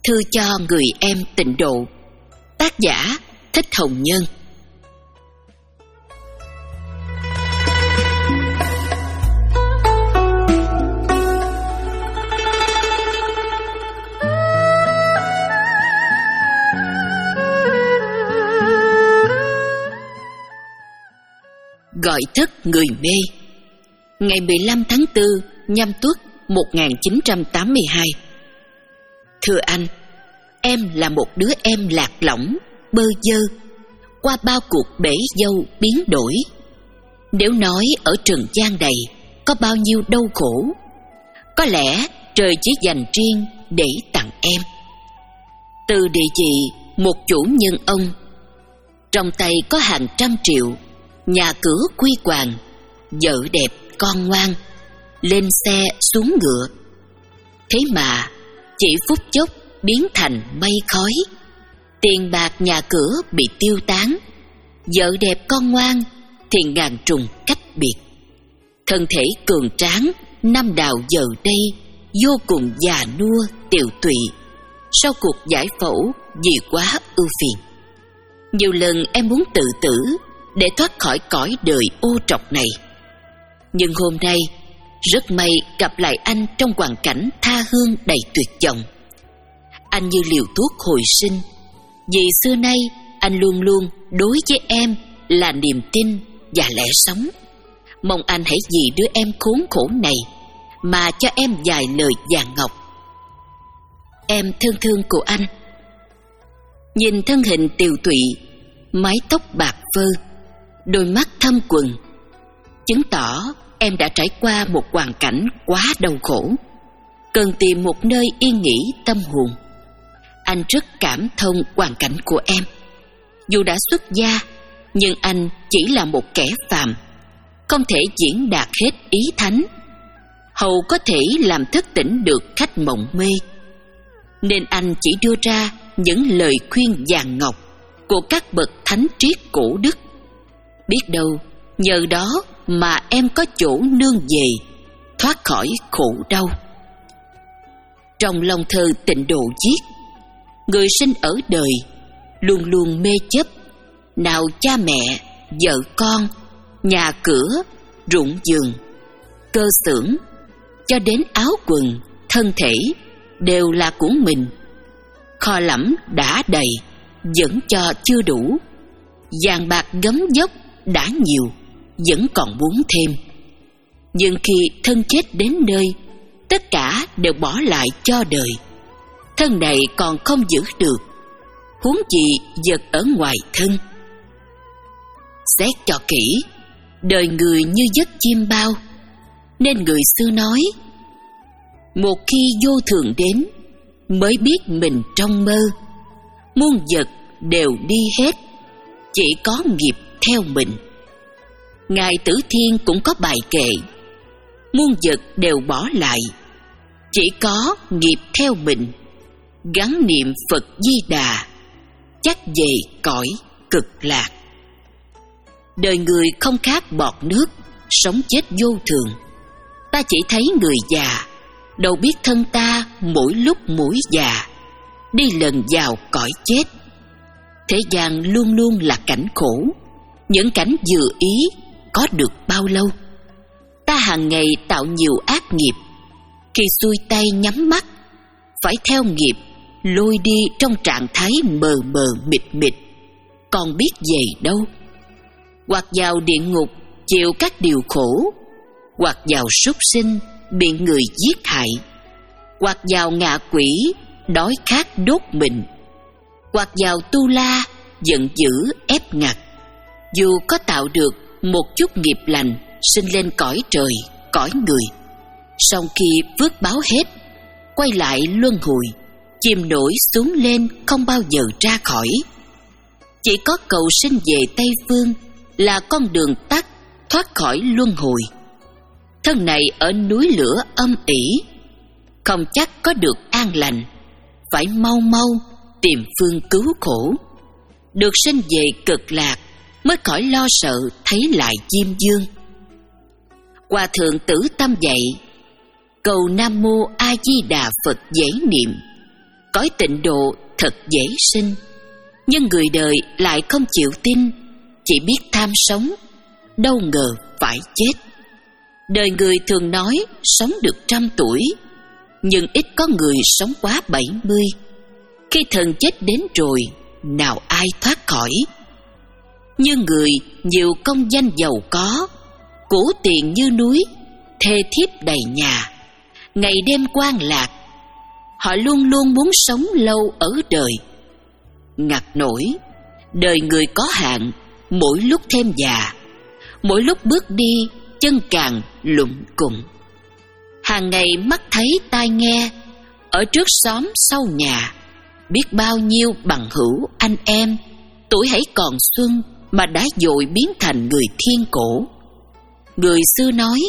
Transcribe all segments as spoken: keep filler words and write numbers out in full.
Thư cho người em tịnh độ. Tác giả Thích Hồng Nhân. Gọi thức người mê. Ngày mười lăm tháng tư Nhâm Tuất một nghìn chín trăm tám mươi hai. Thưa anh, em là một đứa em lạc lõng, bơ vơ, qua bao cuộc bể dâu biến đổi. Nếu nói ở trần gian này có bao nhiêu đau khổ, có lẽ trời chỉ dành riêng để tặng em. Từ địa chỉ một chủ nhân ông, trong tay có hàng trăm triệu, nhà cửa quy hoàng, vợ đẹp con ngoan, lên xe xuống ngựa. Thế mà chỉ phút chốc biến thành mây khói. Tiền bạc nhà cửa bị tiêu tán, vợ đẹp con ngoan thì ngàn trùng cách biệt. Thân thể cường tráng năm đào giờ đây vô cùng già nua tiều tụy, sau cuộc giải phẫu vì quá ưu phiền. Nhiều lần em muốn tự tử để thoát khỏi cõi đời ô trọc này, nhưng hôm nay rất may gặp lại anh trong hoàn cảnh tha hương đầy tuyệt vọng. Anh như liều thuốc hồi sinh, vì xưa nay anh luôn luôn đối với em là niềm tin và lẽ sống. Mong anh hãy vì đứa em khốn khổ này mà cho em vài lời vàng ngọc. Em thân thương của anh. Nhìn thân hình tiều tụy, mái tóc bạc phơ, đôi mắt thâm quầng, chứng tỏ em đã trải qua một hoàn cảnh quá đau khổ, cần tìm một nơi yên nghỉ tâm hồn. Anh rất cảm thông hoàn cảnh của em. Dù đã xuất gia, nhưng anh chỉ là một kẻ phàm, không thể diễn đạt hết ý thánh, hầu có thể làm thức tỉnh được khách mộng mê. Nên anh chỉ đưa ra những lời khuyên vàng ngọc của các bậc thánh triết cổ đức. Biết đâu nhờ đó mà em có chỗ nương về, thoát khỏi khổ đau. Trong lòng thơ Tịnh Độ viết: người sinh ở đời luôn luôn mê chấp, nào cha mẹ, vợ con, nhà cửa, ruộng vườn, cơ xưởng, cho đến áo quần, thân thể đều là của mình. Kho lẫm đã đầy, vẫn cho chưa đủ. Vàng bạc gấm dốc đã nhiều, vẫn còn muốn thêm. Nhưng khi thân chết đến nơi, tất cả đều bỏ lại cho đời. Thân này còn không giữ được, huống gì vật ở ngoài thân. Xét cho kỹ, đời người như giấc chim bao, nên người xưa nói: một khi vô thường đến, mới biết mình trong mơ. Muôn vật đều đi hết, chỉ có nghiệp theo mình. Ngài Tử Thiên cũng có bài kệ: muôn vật đều bỏ lại, chỉ có nghiệp theo mình. Gắn niệm Phật Di Đà, chắc về cõi cực lạc. Đời người không khác bọt nước, sống chết vô thường. Ta chỉ thấy người già, đâu biết thân ta mỗi lúc mỗi già, đi lần vào cõi chết. Thế gian luôn luôn là cảnh khổ, những cảnh vừa ý có được bao lâu. Ta hàng ngày tạo nhiều ác nghiệp, khi xuôi tay nhắm mắt, phải theo nghiệp lôi đi trong trạng thái mờ mờ mịt mịt, còn biết về đâu. Hoặc vào địa ngục chịu các điều khổ, hoặc vào súc sinh bị người giết hại, hoặc vào ngạ quỷ đói khát đốt mình, hoặc vào tu la giận dữ ép ngặt. Dù có tạo được một chút nghiệp lành, sinh lên cõi trời, cõi người, song khi phước báo hết, quay lại luân hồi, chìm nổi xuống lên không bao giờ ra khỏi. Chỉ có cầu sinh về Tây Phương là con đường tắt thoát khỏi luân hồi. Thân này ở núi lửa âm ỉ, không chắc có được an lành, phải mau mau tìm phương cứu khổ. Được sinh về cực lạc mới khỏi lo sợ thấy lại Diêm Dương. Hòa thượng Tử Tâm dạy: cầu Nam Mô A Di Đà Phật dễ niệm, Cõi tịnh độ thật dễ sinh, nhưng người đời lại không chịu tin, chỉ biết tham sống, đâu ngờ phải chết. Đời người thường nói sống được trăm tuổi, nhưng ít có người sống quá bảy mươi. Khi thần chết đến rồi, nào ai thoát khỏi. Như người nhiều công danh giàu có, củ tiền như núi, thê thiếp đầy nhà, ngày đêm quan lạc. Họ luôn luôn muốn sống lâu ở đời. Ngặt nổi, đời người có hạn, mỗi lúc thêm già, mỗi lúc bước đi chân càng lụng cụng. Hàng ngày mắt thấy tai nghe, ở trước xóm sau nhà, biết bao nhiêu bằng hữu anh em, tuổi hãy còn xuân mà đã vội biến thành người thiên cổ. Người xưa nói,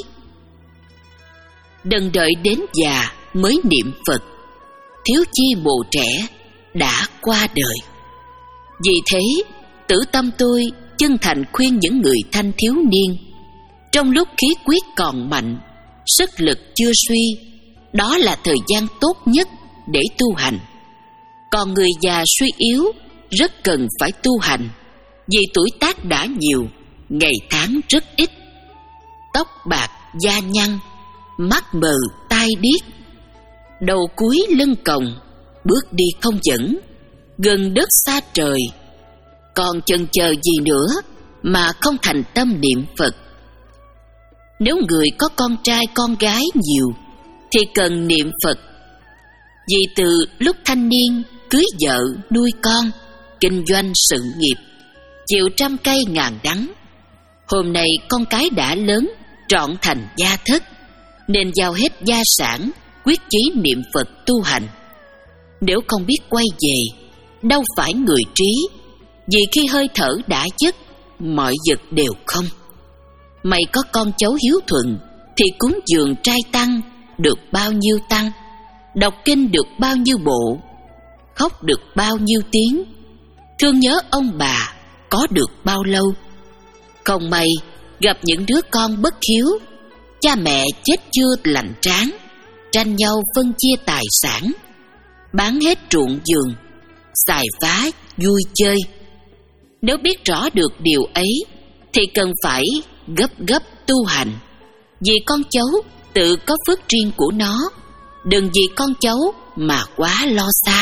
đừng đợi đến già mới niệm Phật, thiếu chi mồ trẻ đã qua đời. Vì thế, Tử Tâm tôi chân thành khuyên những người thanh thiếu niên, trong lúc khí quyết còn mạnh, sức lực chưa suy, đó là thời gian tốt nhất để tu hành. Còn người già suy yếu rất cần phải tu hành, vì tuổi tác đã nhiều, ngày tháng rất ít. Tóc bạc, da nhăn, mắt mờ, tai điếc, đầu cúi lưng còng, bước đi không vững, gần đất xa trời. Còn chần chờ gì nữa mà không thành tâm niệm Phật? Nếu người có con trai con gái nhiều thì cần niệm Phật, vì từ lúc thanh niên cưới vợ nuôi con, kinh doanh sự nghiệp, chịu trăm cây ngàn đắng. Hôm nay con cái đã lớn, trọn thành gia thất, nên giao hết gia sản, quyết chí niệm Phật tu hành. Nếu không biết quay về, đâu phải người trí, vì khi hơi thở đã dứt, mọi vật đều không. Mày có con cháu hiếu thuận thì cúng dường trai tăng được bao nhiêu tăng, đọc kinh được bao nhiêu bộ, khóc được bao nhiêu tiếng, thương nhớ ông bà có được bao lâu. Không may gặp những đứa con bất hiếu, cha mẹ chết chưa lành tráng, tranh nhau phân chia tài sản, bán hết ruộng vườn, xài phá vui chơi. Nếu biết rõ được điều ấy thì cần phải gấp gấp tu hành, vì con cháu tự có phước riêng của nó, đừng vì con cháu mà quá lo xa.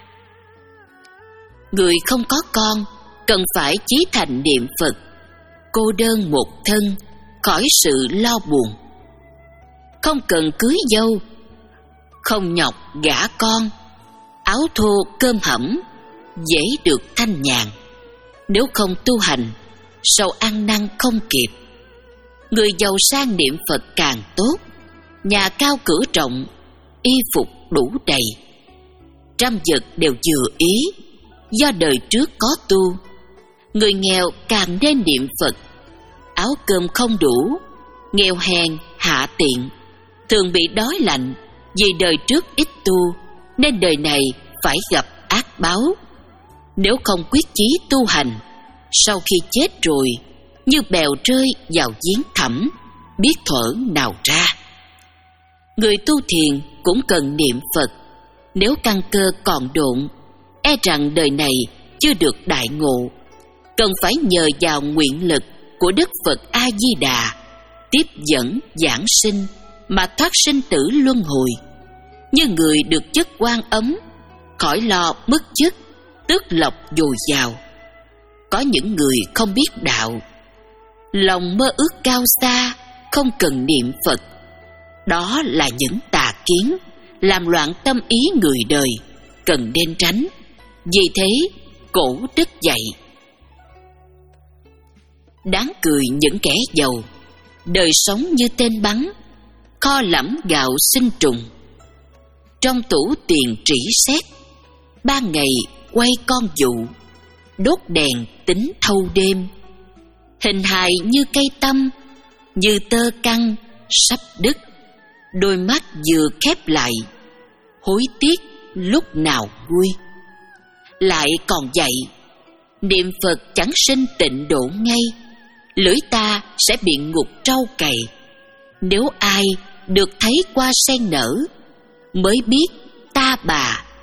Người không có con cần phải chí thành niệm Phật, cô đơn một thân khỏi sự lo buồn. Không cần cưới dâu, không nhọc gả con, áo thô cơm hẩm dễ được thanh nhàn. Nếu không tu hành, sau ăn năn không kịp. Người giàu sang niệm Phật càng tốt, nhà cao cửa rộng, y phục đủ đầy, trăm vật đều vừa ý, do đời trước có tu. Người nghèo càng nên niệm Phật, áo cơm không đủ, nghèo hèn hạ tiện, thường bị đói lạnh, vì đời trước ít tu nên đời này phải gặp ác báo. Nếu không quyết chí tu hành, sau khi chết rồi như bèo rơi vào giếng thẳm, biết thuở nào ra. Người tu thiền cũng cần niệm Phật, nếu căn cơ còn độn, e rằng đời này chưa được đại ngộ, cần phải nhờ vào nguyện lực của Đức Phật A Di Đà tiếp dẫn giảng sinh mà thoát sinh tử luân hồi. Như người được chức Quan Ấm, khỏi lo mất chức, tước lộc dồi dào. Có những người không biết đạo, lòng mơ ước cao xa, không cần niệm Phật. Đó là những tà kiến làm loạn tâm ý người đời, cần nên tránh. Vì thế cổ đức dạy: đáng cười những kẻ giàu, đời sống như tên bắn, kho lẫm gạo sinh trùng. Trong tủ tiền trĩ xét, ban ngày quay con dụ, đốt đèn tính thâu đêm. Hình hài như cây tăm, như tơ căng sắp đứt, đôi mắt vừa khép lại, hối tiếc lúc nào vui. Lại còn dạy: niệm Phật chẳng sinh tịnh độ ngay, lưỡi ta sẽ bị ngục trâu cày. Nếu ai được thấy hoa sen nở, mới biết ta bà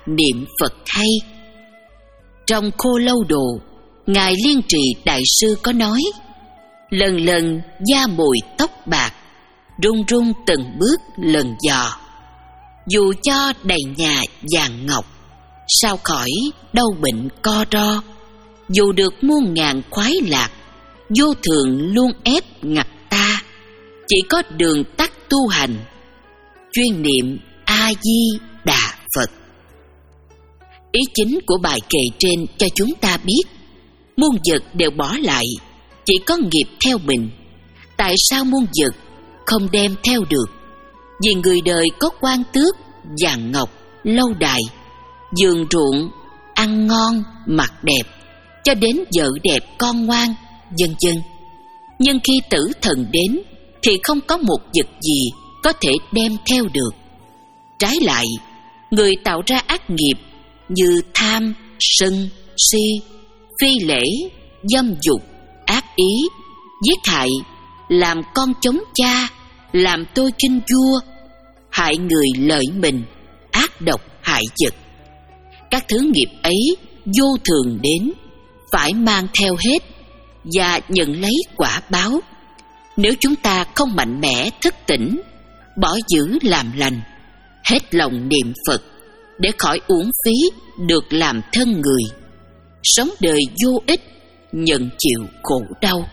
niệm Phật hay. Trong Khô Lâu Đồ, Ngài Liên Trì Đại Sư có nói: lần lần da mồi tóc bạc, run run từng bước lần dò. Dù cho đầy nhà vàng ngọc, sao khỏi đau bệnh co ro. Dù được muôn ngàn khoái lạc, vô thường luôn ép ngặt ta. Chỉ có đường tắt tu hành, chuyên niệm A-di-đà Phật. Ý chính của bài kệ trên cho chúng ta biết, muôn vật đều bỏ lại, chỉ có nghiệp theo mình. Tại sao muôn vật không đem theo được? Vì người đời có quan tước, vàng ngọc, lâu đài, vườn ruộng, ăn ngon, mặc đẹp, cho đến vợ đẹp con ngoan, vân vân. Nhưng khi tử thần đến thì không có một vật gì có thể đem theo được. Trái lại, người tạo ra ác nghiệp như tham, sân, si, phi lễ, dâm dục, ác ý, giết hại, làm con chống cha, làm tôi kinh vua, hại người lợi mình, ác độc hại vật. Các thứ nghiệp ấy vô thường đến, phải mang theo hết và nhận lấy quả báo. Nếu chúng ta không mạnh mẽ thức tỉnh, bỏ giữ làm lành, hết lòng niệm Phật để khỏi uổng phí được làm thân người, sống đời vô ích, nhận chịu khổ đau.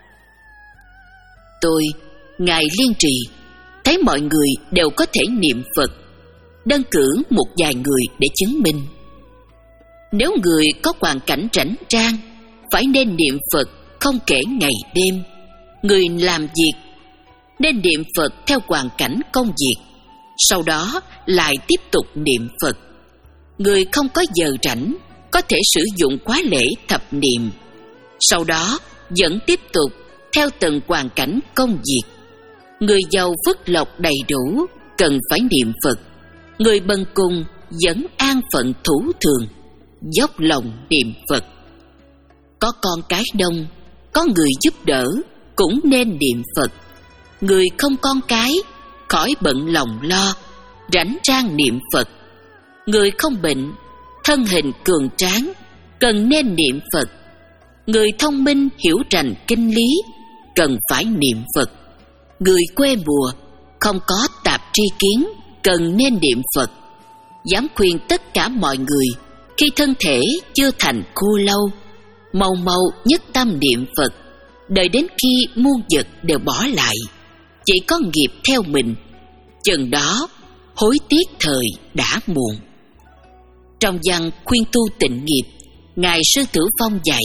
Tôi, Ngài Liên Trì, thấy mọi người đều có thể niệm Phật, đơn cử một vài người để chứng minh. Nếu người có hoàn cảnh rảnh rang, phải nên niệm Phật không kể ngày đêm. Người làm việc nên niệm Phật theo hoàn cảnh công việc, sau đó lại tiếp tục niệm Phật. Người không có giờ rảnh có thể sử dụng khóa lễ thập niệm, sau đó vẫn tiếp tục theo từng hoàn cảnh công việc. Người giàu phước lộc đầy đủ cần phải niệm Phật, người bần cùng vẫn an phận thủ thường, dốc lòng niệm Phật. Có con cái đông, có người giúp đỡ cũng nên niệm Phật. Người không con cái khỏi bận lòng lo, rảnh rang niệm Phật. Người không bệnh, thân hình cường tráng, cần nên niệm Phật. Người thông minh hiểu rành kinh lý, cần phải niệm Phật. Người quê mùa, không có tạp tri kiến, cần nên niệm Phật. Dám khuyên tất cả mọi người, khi thân thể chưa thành khô lâu, mau mau nhất tâm niệm Phật, đợi đến khi muôn vật đều bỏ lại, chỉ có nghiệp theo mình, chừng đó hối tiếc thời đã muộn. Trong văn khuyên tu tịnh nghiệp, Ngài Sư Tử Phong dạy: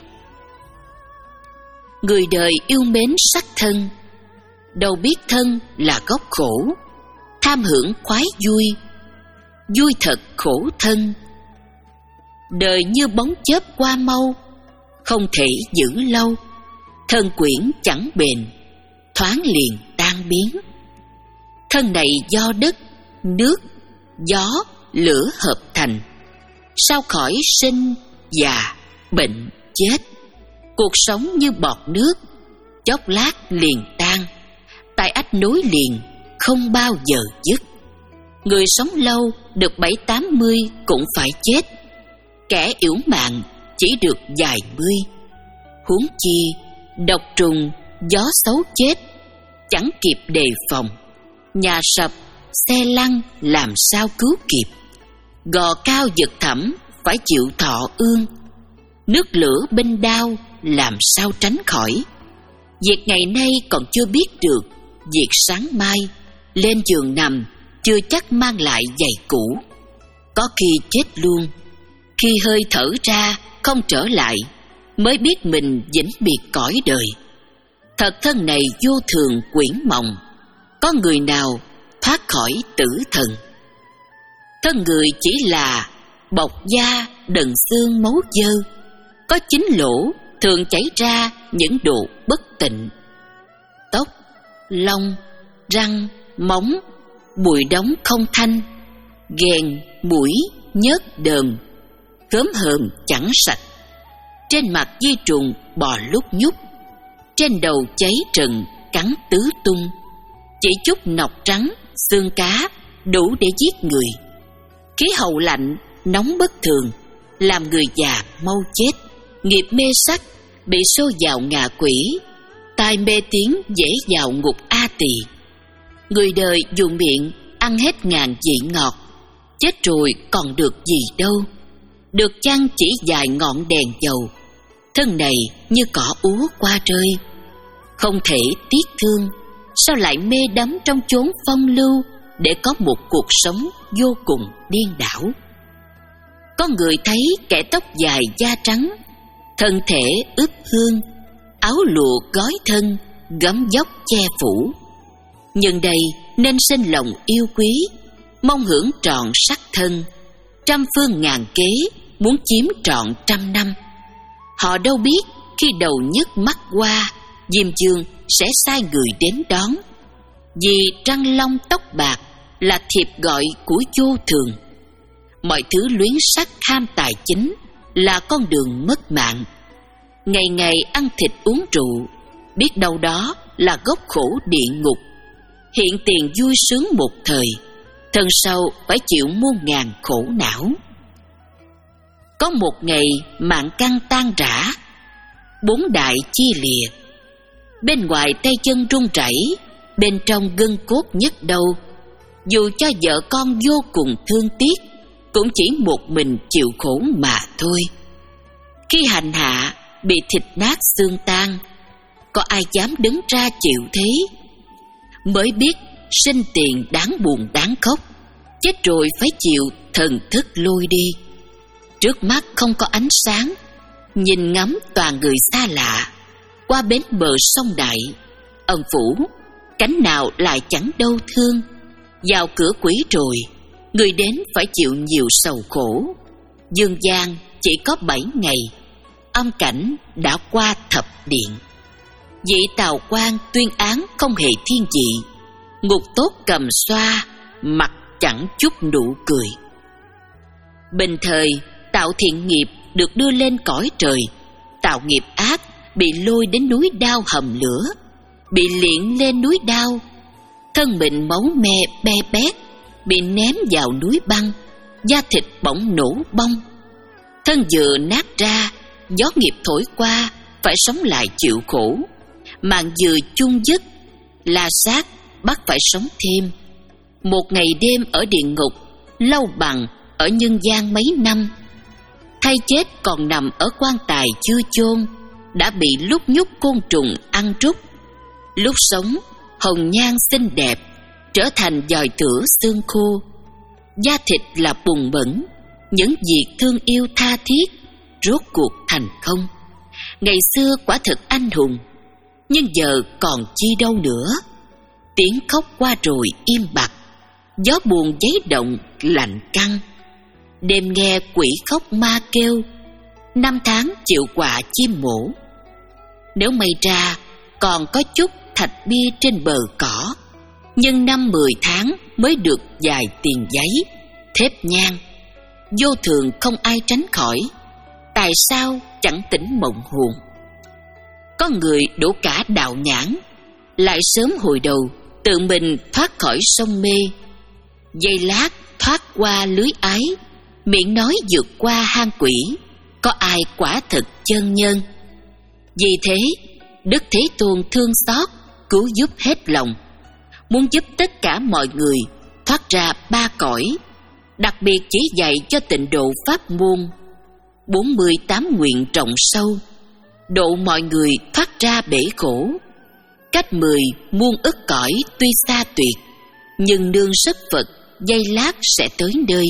người đời yêu mến sắc thân, đâu biết thân là gốc khổ. Tham hưởng khoái vui, vui thật khổ thân. Đời như bóng chớp qua mau, không thể giữ lâu. Thân quyển chẳng bền, thoáng liền tan biến. Thân này do đất, nước, gió, lửa hợp thành, sao khỏi sinh, già, bệnh, chết. Cuộc sống như bọt nước, chốc lát liền tan. Tai ách nối liền, không bao giờ dứt. Người sống lâu được bảy tám mươi cũng phải chết, kẻ yểu mạng chỉ được vài mươi. Huống chi độc trùng, gió xấu chết, chẳng kịp đề phòng. Nhà sập, xe lăn làm sao cứu kịp. Gò cao vực thẳm phải chịu thọ ương. Nước lửa binh đao làm sao tránh khỏi. Việc ngày nay còn chưa biết được, việc sáng mai lên giường nằm chưa chắc mang lại giày cũ. Có khi chết luôn, khi hơi thở ra không trở lại, mới biết mình vĩnh biệt cõi đời. Thật thân này vô thường quyển mộng, có người nào thoát khỏi tử thần. Thân người chỉ là bọc da đần xương máu dơ, có chín lỗ thường chảy ra những độ bất tịnh. Tóc, lông, răng, móng, bụi đóng không thanh, ghèn, mũi, nhớt đờm, khóm hờm chẳng sạch. Trên mặt di trùng bò lúc nhúc, trên đầu cháy trần cắn tứ tung. Chỉ chút nọc trắng, xương cá đủ để giết người. Khí hậu lạnh, nóng bất thường, làm người già mau chết. Nghiệp mê sắc, bị xô vào ngạ quỷ. Tai mê tiếng, dễ vào ngục A Tỳ. Người đời dùng miệng ăn hết ngàn vị ngọt, chết rồi còn được gì đâu. Được chăng chỉ vài ngọn đèn dầu, thân này như cỏ úa qua rơi. Không thể tiếc thương, sao lại mê đắm trong chốn phong lưu, để có một cuộc sống vô cùng điên đảo. Có người thấy kẻ tóc dài da trắng, thân thể ướp hương, áo lụa gói thân, gấm vóc che phủ. Nhưng đây nên sinh lòng yêu quý, mong hưởng trọn sắc thân. Trăm phương ngàn kế, muốn chiếm trọn trăm năm. Họ đâu biết khi đầu nhức mắt qua, Diêm Vương sẽ sai người đến đón. Vì trăng long tóc bạc là thiệp gọi của vô thường. Mọi thứ luyến sắc ham tài chính là con đường mất mạng. Ngày ngày ăn thịt uống rượu, biết đâu đó là gốc khổ địa ngục. Hiện tiền vui sướng một thời, thân sau phải chịu muôn ngàn khổ não. Có một ngày mạng căn tan rã, bốn đại chia lìa. Bên ngoài tay chân run rẩy, bên trong gân cốt nhức đầu. Dù cho vợ con vô cùng thương tiếc, cũng chỉ một mình chịu khổ mà thôi. Khi hành hạ, bị thịt nát xương tan, có ai dám đứng ra chịu thế? Mới biết sinh tiền đáng buồn đáng khóc, chết rồi phải chịu thần thức lôi đi. Trước mắt không có ánh sáng, nhìn ngắm toàn người xa lạ. Qua bến bờ sông Đại, ân phủ, cánh nào lại chẳng đau thương. Vào cửa quỷ rồi, người đến phải chịu nhiều sầu khổ. Dương gian chỉ có bảy ngày, âm cảnh đã qua thập điện. Vị tào quan tuyên án không hề thiên vị, ngục tốt cầm xoa, mặt chẳng chút nụ cười. Bình thời, tạo thiện nghiệp được đưa lên cõi trời, tạo nghiệp ác bị lôi đến núi đao hầm lửa, bị liệng lên núi đao, thân mình máu me be bét, bị ném vào núi băng, da thịt bỗng nổ bong. Thân vừa nát ra, gió nghiệp thổi qua, phải sống lại chịu khổ. Mạng vừa chung dứt, la sát bắt phải sống thêm. Một ngày đêm ở địa ngục, lâu bằng ở nhân gian mấy năm. Thay chết còn nằm ở quan tài chưa chôn, đã bị lúc nhúc côn trùng ăn trút. Lúc sống, hồng nhan xinh đẹp, trở thành giòi tửa xương khô. Da thịt là bùn bẩn, những việc thương yêu tha thiết rốt cuộc thành không. Ngày xưa quả thực anh hùng, nhưng giờ còn chi đâu nữa. Tiếng khóc qua rồi im bặt, gió buồn giấy động lạnh căng. Đêm nghe quỷ khóc ma kêu, năm tháng chịu quả chim mổ. Nếu may ra còn có chút thạch bia trên bờ cỏ, nhưng năm mười tháng mới được vài tiền giấy, thép nhang. Vô thường không ai tránh khỏi, tại sao chẳng tỉnh mộng hồn. Có người đổ cả đạo nhãn, lại sớm hồi đầu tự mình thoát khỏi sông mê. Giây lát thoát qua lưới ái, miệng nói vượt qua hang quỷ, có ai quả thực chân nhân. Vì thế Đức Thế Tôn thương xót, cứu giúp hết lòng, muốn giúp tất cả mọi người thoát ra ba cõi, đặc biệt chỉ dạy cho tịnh độ pháp môn. Bốn mươi tám nguyện rộng sâu, độ mọi người thoát ra bể khổ. Cách mười muôn ức cõi tuy xa tuyệt, nhưng nương sức Phật giây lát sẽ tới nơi.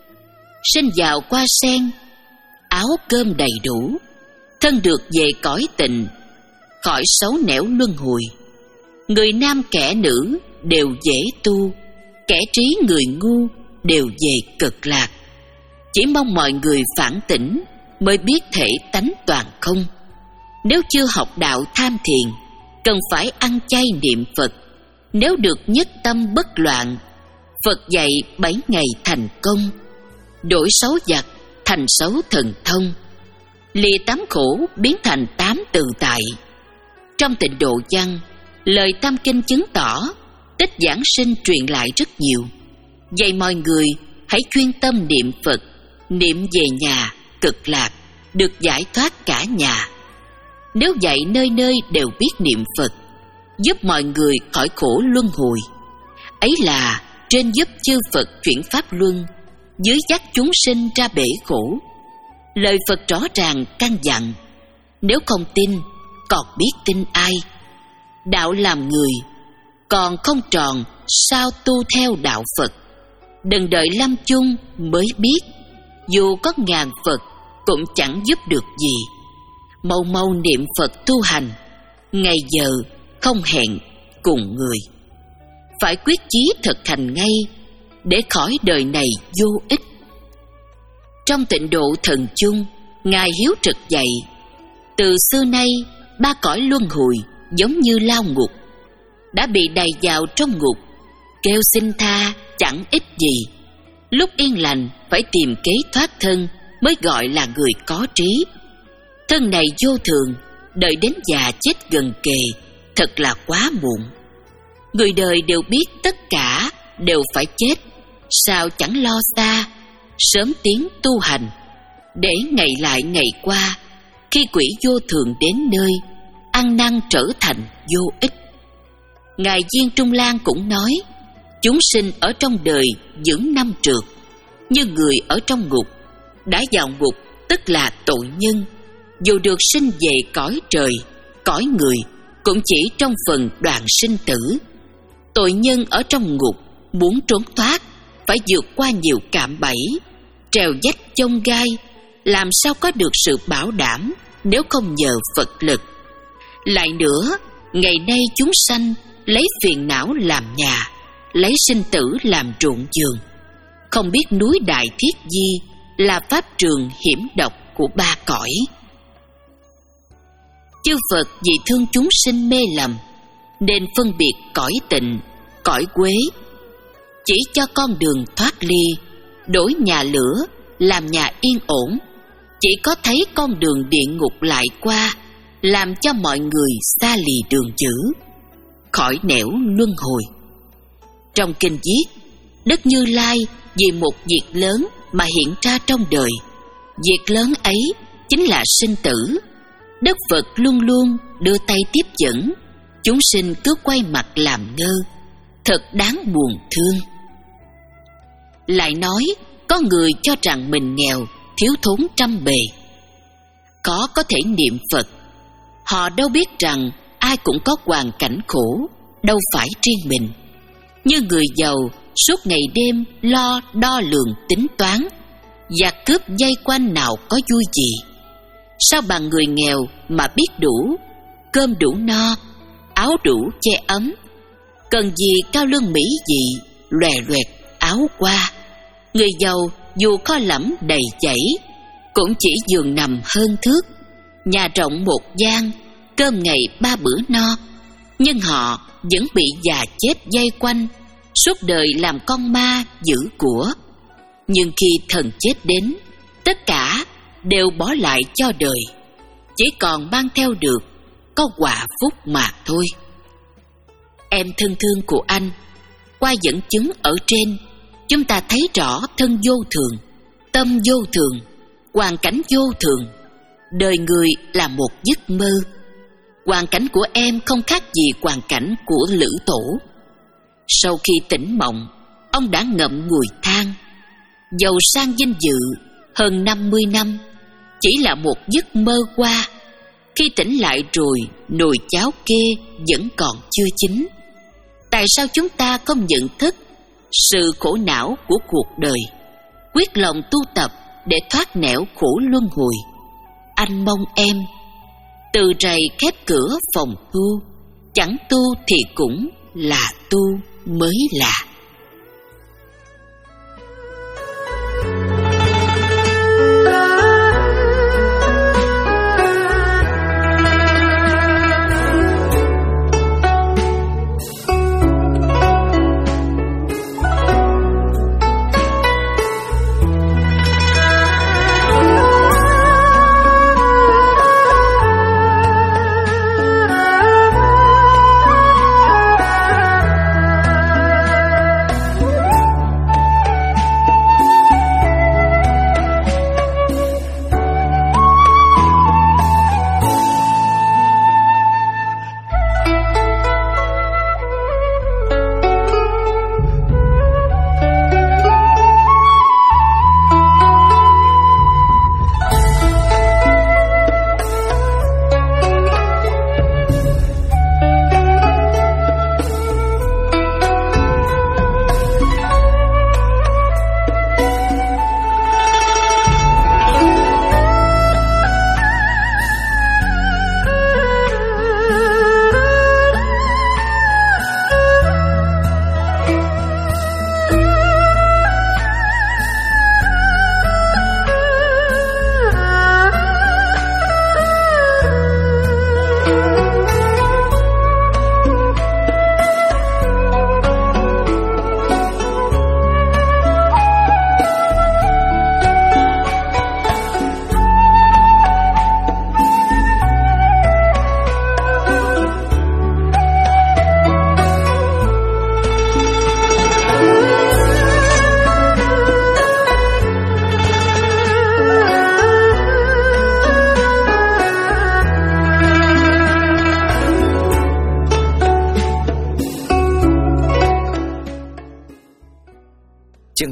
Sinh vào qua sen, áo cơm đầy đủ, thân được về cõi tịnh, khỏi xấu nẻo luân hồi. Người nam kẻ nữ đều dễ tu, kẻ trí người ngu đều về cực lạc. Chỉ mong mọi người phản tỉnh mới biết thể tánh toàn không. Nếu chưa học đạo tham thiền, cần phải ăn chay niệm Phật. Nếu được nhất tâm bất loạn, Phật dạy bảy ngày thành công. Đổi xấu vật thành xấu thần thông, lìa tám khổ biến thành tám tự tại. Trong Tịnh Độ Văn, lời Tam Kinh chứng tỏ tích giảng sinh truyền lại rất nhiều, dạy mọi người hãy chuyên tâm niệm Phật, niệm về nhà, cực lạc, được giải thoát cả nhà. Nếu vậy nơi nơi đều biết niệm Phật, giúp mọi người khỏi khổ luân hồi, ấy là trên giúp chư Phật chuyển pháp luân, dưới dắt chúng sinh ra bể khổ. Lời Phật rõ ràng căn dặn, nếu không tin, còn biết tin ai? Đạo làm người, còn không tròn, sao tu theo đạo Phật? Đừng đợi lâm chung mới biết, dù có ngàn Phật cũng chẳng giúp được gì. Mau mau niệm Phật tu hành, ngày giờ không hẹn cùng người. Phải quyết chí thực hành ngay, để khỏi đời này vô ích. Trong tịnh độ thần chung, Ngài Hiếu Trực dạy, từ xưa nay ba cõi luân hồi giống như lao ngục. Đã bị đầy vào trong ngục, kêu xin tha chẳng ích gì. Lúc yên lành phải tìm kế thoát thân mới gọi là người có trí. Thân này vô thường, đợi đến già chết gần kề, thật là quá muộn. Người đời đều biết tất cả đều phải chết, sao chẳng lo xa, sớm tiến tu hành, để ngày lại ngày qua, khi quỷ vô thường đến nơi, ăn năn trở thành vô ích. Ngài Viên Trung Lan cũng nói, chúng sinh ở trong đời dưỡng năm trượt, như người ở trong ngục. Đã vào ngục tức là tội nhân, dù được sinh về cõi trời, cõi người, cũng chỉ trong phần đoạn sinh tử. Tội nhân ở trong ngục muốn trốn thoát, phải vượt qua nhiều cạm bẫy, trèo vách chông gai, làm sao có được sự bảo đảm nếu không nhờ Phật lực. Lại nữa, ngày nay chúng sanh lấy phiền não làm nhà, lấy sinh tử làm ruộng vườn, không biết núi Đại Thiết Di là pháp trường hiểm độc của ba cõi. Chư Phật vì thương chúng sinh mê lầm, nên phân biệt cõi tịnh, cõi quế, chỉ cho con đường thoát ly, đổi nhà lửa làm nhà yên ổn. Chỉ có thấy con đường địa ngục lại qua, làm cho mọi người xa lì đường dữ, khỏi nẻo luân hồi. Trong kinh viết, Đức Như Lai vì một việc lớn mà hiện ra trong đời. Việc lớn ấy chính là sinh tử. Đức Phật luôn luôn đưa tay tiếp dẫn, chúng sinh cứ quay mặt làm ngơ, thật đáng buồn thương. Lại nói, có người cho rằng mình nghèo, thiếu thốn trăm bề, có có thể niệm Phật. Họ đâu biết rằng ai cũng có hoàn cảnh khổ, đâu phải riêng mình. Như người giàu suốt ngày đêm lo đo lường tính toán, giặc cướp dây quanh nào có vui gì. Sao bằng người nghèo mà biết đủ, cơm đủ no, áo đủ che ấm, cần gì cao lương mỹ dị, lòe loẹt áo qua. Người giàu dù kho lẫm đầy chảy, cũng chỉ giường nằm hơn thước, nhà rộng một gian, cơm ngày ba bữa no. Nhưng họ vẫn bị già chết dây quanh, suốt đời làm con ma giữ của. Nhưng khi thần chết đến, tất cả đều bỏ lại cho đời, chỉ còn mang theo được có quả phúc mà thôi. Em thân thương của anh, qua dẫn chứng ở trên, chúng ta thấy rõ thân vô thường, tâm vô thường, hoàn cảnh vô thường. Đời người là một giấc mơ. Hoàn cảnh của em không khác gì hoàn cảnh của Lữ Tổ. Sau khi tỉnh mộng, ông đã ngậm ngùi than, giàu sang vinh dự hơn năm mươi năm, chỉ là một giấc mơ qua. Khi tỉnh lại rồi, nồi cháo kê vẫn còn chưa chín. Tại sao chúng ta không nhận thức sự khổ não của cuộc đời, quyết lòng tu tập để thoát nẻo khổ luân hồi? Anh mong em từ rày khép cửa phòng tu, chẳng tu thì cũng là tu mới là.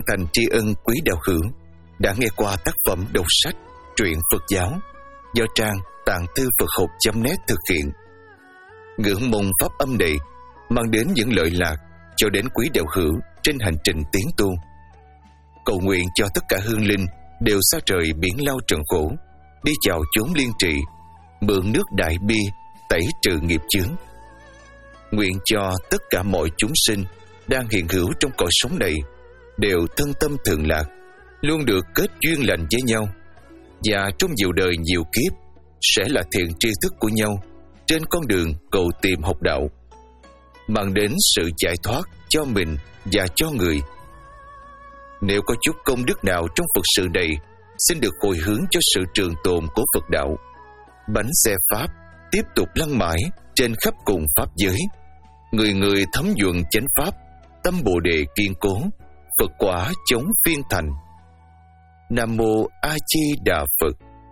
thành tri ân quý đạo hữu đã nghe qua tác phẩm đọc sách truyện Phật giáo do trang tạng thư Phật học chấm net thực hiện. Ngưỡng mong pháp âm này mang đến những lợi lạc cho đến quý đạo hữu trên hành trình tiến tu. Cầu nguyện cho tất cả hương linh đều xa trời biển lao trần khổ, đi chào chốn liên trị, mượn nước đại bi tẩy trừ nghiệp chướng. Nguyện cho tất cả mọi chúng sinh đang hiện hữu trong cõi sống này đều thân tâm thường lạc, luôn được kết duyên lành với nhau, và trong nhiều đời nhiều kiếp sẽ là thiện tri thức của nhau trên con đường cầu tìm học đạo, mang đến sự giải thoát cho mình và cho người. Nếu có chút công đức nào trong Phật sự này, xin được hồi hướng cho sự trường tồn của Phật đạo. Bánh xe Pháp tiếp tục lăn mãi trên khắp cùng Pháp giới, người người thấm nhuần chánh Pháp, tâm Bồ Đề kiên cố, Phật quả chống phiên thành. Nam Mô A Di Đà Phật.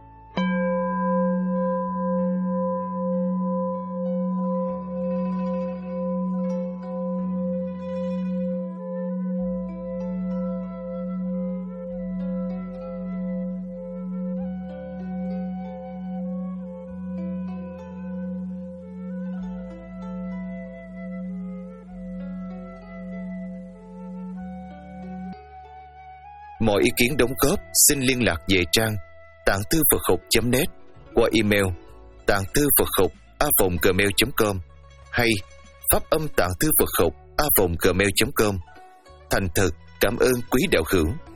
Mọi ý kiến đóng góp xin liên lạc về trang tạng thư Phật học chấm net qua email tạng thư Phật học a vòng gmail chấm com hay pháp âm tạng thư Phật học a vòng gmail chấm com. Thành thật cảm ơn quý đạo hữu.